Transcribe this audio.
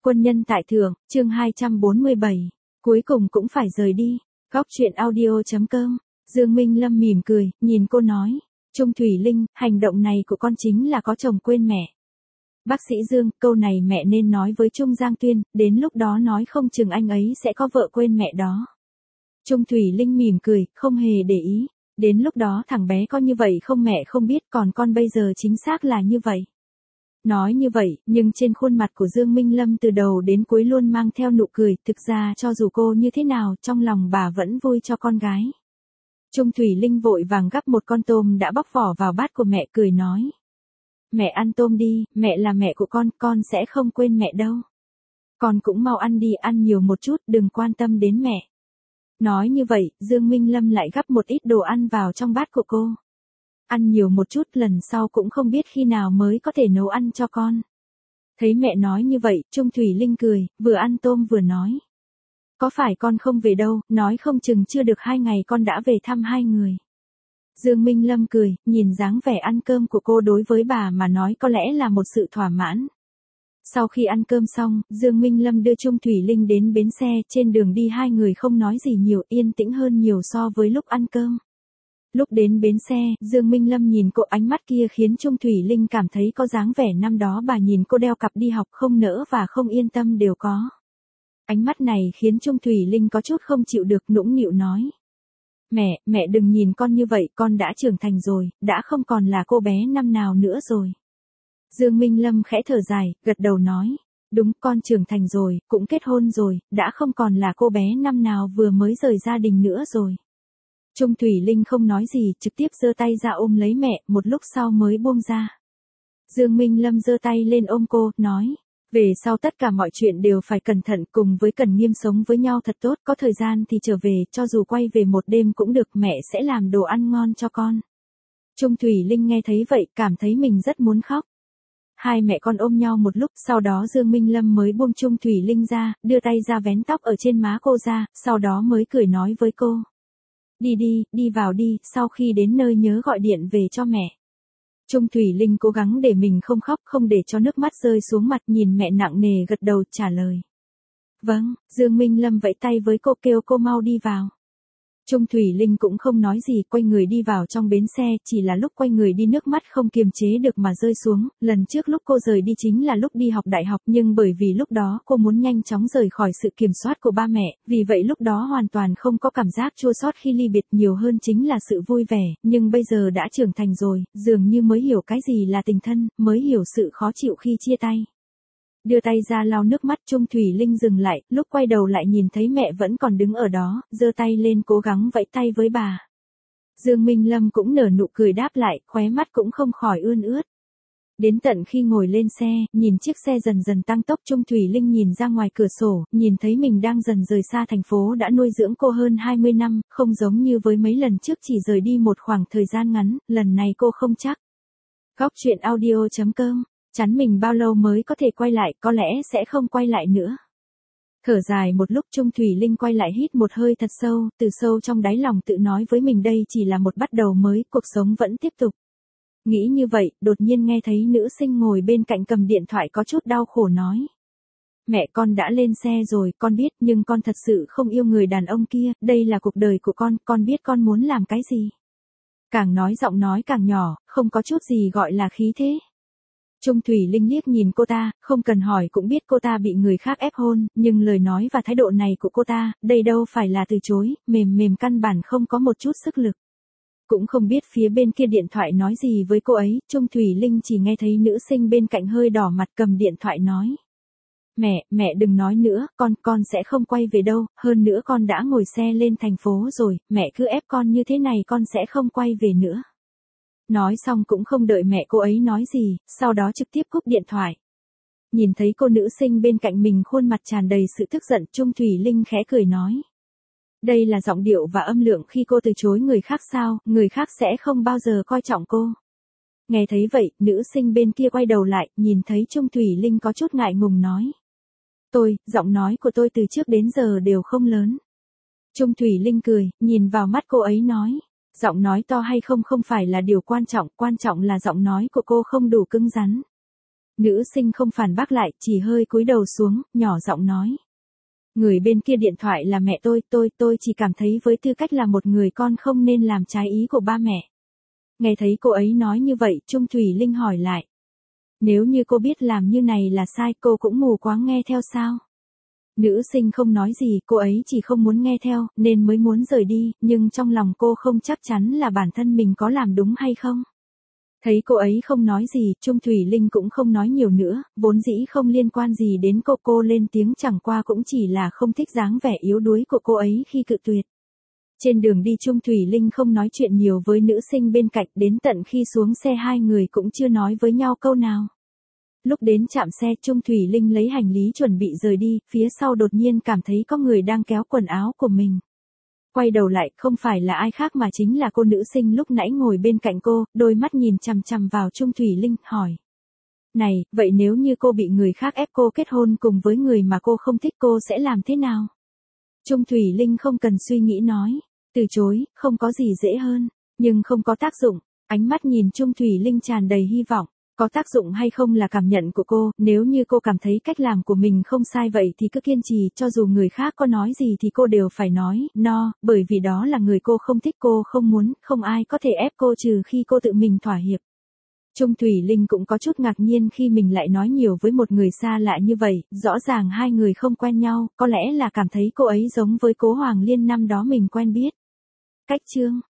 Quân nhân tại thượng, chương 247. Cuối cùng cũng phải rời đi. Góc truyện audio.com. Dương Minh Lâm mỉm cười, nhìn cô nói. Trung Thủy Linh, hành động này của con chính là có chồng quên mẹ. Bác sĩ Dương, câu này mẹ nên nói với Trung Giang Tuyên, đến lúc đó nói không chừng anh ấy sẽ có vợ quên mẹ đó. Trung Thủy Linh mỉm cười, không hề để ý. Đến lúc đó thằng bé có như vậy không mẹ không biết, còn con bây giờ chính xác là như vậy. Nói như vậy, nhưng trên khuôn mặt của Dương Minh Lâm từ đầu đến cuối luôn mang theo nụ cười, thực ra cho dù cô như thế nào, trong lòng bà vẫn vui cho con gái. Trung Thủy Linh vội vàng gắp một con tôm đã bóc vỏ vào bát của mẹ, cười nói. Mẹ ăn tôm đi, mẹ là mẹ của con sẽ không quên mẹ đâu. Con cũng mau ăn đi, ăn nhiều một chút, đừng quan tâm đến mẹ. Nói như vậy, Dương Minh Lâm lại gắp một ít đồ ăn vào trong bát của cô. Ăn nhiều một chút, lần sau cũng không biết khi nào mới có thể nấu ăn cho con. Thấy mẹ nói như vậy, Trung Thủy Linh cười, vừa ăn tôm vừa nói. Có phải con không về đâu, nói không chừng chưa được 2 ngày con đã về thăm 2 người. Dương Minh Lâm cười, nhìn dáng vẻ ăn cơm của cô đối với bà mà nói có lẽ là một sự thỏa mãn. Sau khi ăn cơm xong, Dương Minh Lâm đưa Trung Thủy Linh đến bến xe, trên đường đi 2 người không nói gì nhiều, yên tĩnh hơn nhiều so với lúc ăn cơm. Lúc đến bến xe, Dương Minh Lâm nhìn cô, ánh mắt kia khiến Trung Thủy Linh cảm thấy có dáng vẻ năm đó bà nhìn cô đeo cặp đi học, không nỡ và không yên tâm đều có. Ánh mắt này khiến Trung Thủy Linh có chút không chịu được, nũng nịu nói. Mẹ đừng nhìn con như vậy, con đã trưởng thành rồi, đã không còn là cô bé năm nào nữa rồi. Dương Minh Lâm khẽ thở dài, gật đầu nói. Đúng, con trưởng thành rồi, cũng kết hôn rồi, đã không còn là cô bé năm nào vừa mới rời gia đình nữa rồi. Trung Thủy Linh không nói gì, trực tiếp giơ tay ra ôm lấy mẹ, một lúc sau mới buông ra. Dương Minh Lâm giơ tay lên ôm cô, nói. Về sau tất cả mọi chuyện đều phải cẩn thận, cùng với Cần Nghiêm sống với nhau thật tốt, có thời gian thì trở về, cho dù quay về một đêm cũng được, mẹ sẽ làm đồ ăn ngon cho con. Trung Thủy Linh nghe thấy vậy, cảm thấy mình rất muốn khóc. Hai mẹ con ôm nhau một lúc, sau đó Dương Minh Lâm mới buông Trung Thủy Linh ra, đưa tay ra vén tóc ở trên má cô ra, sau đó mới cười nói với cô. Đi vào đi, sau khi đến nơi nhớ gọi điện về cho mẹ. Trung Thủy Linh cố gắng để mình không khóc, không để cho nước mắt rơi xuống mặt, nhìn mẹ nặng nề gật đầu trả lời. Vâng, Dương Minh Lâm vẫy tay với cô kêu cô mau đi vào. Trung Thủy Linh cũng không nói gì, quay người đi vào trong bến xe, chỉ là lúc quay người đi nước mắt không kiềm chế được mà rơi xuống. Lần trước lúc cô rời đi chính là lúc đi học đại học, nhưng bởi vì lúc đó cô muốn nhanh chóng rời khỏi sự kiểm soát của ba mẹ, vì vậy lúc đó hoàn toàn không có cảm giác chua xót khi ly biệt, nhiều hơn chính là sự vui vẻ, nhưng bây giờ đã trưởng thành rồi, dường như mới hiểu cái gì là tình thân, mới hiểu sự khó chịu khi chia tay. Đưa tay ra lau nước mắt, Trung Thủy Linh dừng lại, lúc quay đầu lại nhìn thấy mẹ vẫn còn đứng ở đó, giơ tay lên cố gắng vẫy tay với bà. Dương Minh Lâm cũng nở nụ cười đáp lại, khóe mắt cũng không khỏi ươn ướt. Đến tận khi ngồi lên xe, nhìn chiếc xe dần dần tăng tốc, Trung Thủy Linh nhìn ra ngoài cửa sổ, nhìn thấy mình đang dần rời xa thành phố đã nuôi dưỡng cô hơn 20 năm, không giống như với mấy lần trước chỉ rời đi một khoảng thời gian ngắn, lần này cô không chắc. Góc truyện audio.com. Chắn mình bao lâu mới có thể quay lại, có lẽ sẽ không quay lại nữa. Thở dài một lúc, Trung Thủy Linh quay lại hít một hơi thật sâu, từ sâu trong đáy lòng tự nói với mình đây chỉ là một bắt đầu mới, cuộc sống vẫn tiếp tục. Nghĩ như vậy, đột nhiên nghe thấy nữ sinh ngồi bên cạnh cầm điện thoại có chút đau khổ nói. Mẹ con đã lên xe rồi, con biết, nhưng con thật sự không yêu người đàn ông kia, đây là cuộc đời của con biết con muốn làm cái gì. Càng nói giọng nói càng nhỏ, không có chút gì gọi là khí thế. Trung Thủy Linh liếc nhìn cô ta, không cần hỏi cũng biết cô ta bị người khác ép hôn, nhưng lời nói và thái độ này của cô ta, đây đâu phải là từ chối, mềm căn bản không có một chút sức lực. Cũng không biết phía bên kia điện thoại nói gì với cô ấy, Trung Thủy Linh chỉ nghe thấy nữ sinh bên cạnh hơi đỏ mặt cầm điện thoại nói. Mẹ đừng nói nữa, con sẽ không quay về đâu, hơn nữa con đã ngồi xe lên thành phố rồi, mẹ cứ ép con như thế này con sẽ không quay về nữa. Nói xong cũng không đợi mẹ cô ấy nói gì, sau đó trực tiếp cúp điện thoại. Nhìn thấy cô nữ sinh bên cạnh mình khuôn mặt tràn đầy sự tức giận, Trung Thủy Linh khẽ cười nói. Đây là giọng điệu và âm lượng khi cô từ chối người khác sao, người khác sẽ không bao giờ coi trọng cô. Nghe thấy vậy, nữ sinh bên kia quay đầu lại, nhìn thấy Trung Thủy Linh có chút ngại ngùng nói. Giọng nói của tôi từ trước đến giờ đều không lớn. Trung Thủy Linh cười, nhìn vào mắt cô ấy nói. Giọng nói to hay không phải là điều quan trọng là giọng nói của cô không đủ cứng rắn. Nữ sinh không phản bác lại, chỉ hơi cúi đầu xuống, nhỏ giọng nói. Người bên kia điện thoại là mẹ tôi chỉ cảm thấy với tư cách là một người con không nên làm trái ý của ba mẹ. Nghe thấy cô ấy nói như vậy, Trung Thủy Linh hỏi lại. Nếu như cô biết làm như này là sai, cô cũng mù quáng nghe theo sao? Nữ sinh không nói gì, cô ấy chỉ không muốn nghe theo, nên mới muốn rời đi, nhưng trong lòng cô không chắc chắn là bản thân mình có làm đúng hay không. Thấy cô ấy không nói gì, Trung Thủy Linh cũng không nói nhiều nữa, vốn dĩ không liên quan gì đến cô lên tiếng chẳng qua cũng chỉ là không thích dáng vẻ yếu đuối của cô ấy khi cự tuyệt. Trên đường đi Trung Thủy Linh không nói chuyện nhiều với nữ sinh bên cạnh, đến tận khi xuống xe hai người cũng chưa nói với nhau câu nào. Lúc đến trạm xe, Trung Thủy Linh lấy hành lý chuẩn bị rời đi, phía sau đột nhiên cảm thấy có người đang kéo quần áo của mình. Quay đầu lại, không phải là ai khác mà chính là cô nữ sinh lúc nãy ngồi bên cạnh cô, đôi mắt nhìn chằm chằm vào Trung Thủy Linh, hỏi. Này, vậy nếu như cô bị người khác ép cô kết hôn cùng với người mà cô không thích, cô sẽ làm thế nào? Trung Thủy Linh không cần suy nghĩ nói. Từ chối, không có gì dễ hơn. Nhưng không có tác dụng. Ánh mắt nhìn Trung Thủy Linh tràn đầy hy vọng. Có tác dụng hay không là cảm nhận của cô, nếu như cô cảm thấy cách làm của mình không sai vậy thì cứ kiên trì, cho dù người khác có nói gì thì cô đều phải nói, no, bởi vì đó là người cô không thích, cô không muốn, không ai có thể ép cô trừ khi cô tự mình thỏa hiệp. Trung Thủy Linh cũng có chút ngạc nhiên khi mình lại nói nhiều với một người xa lạ như vậy, rõ ràng hai người không quen nhau, có lẽ là cảm thấy cô ấy giống với Cố Hoàng Liên năm đó mình quen biết. Cách chương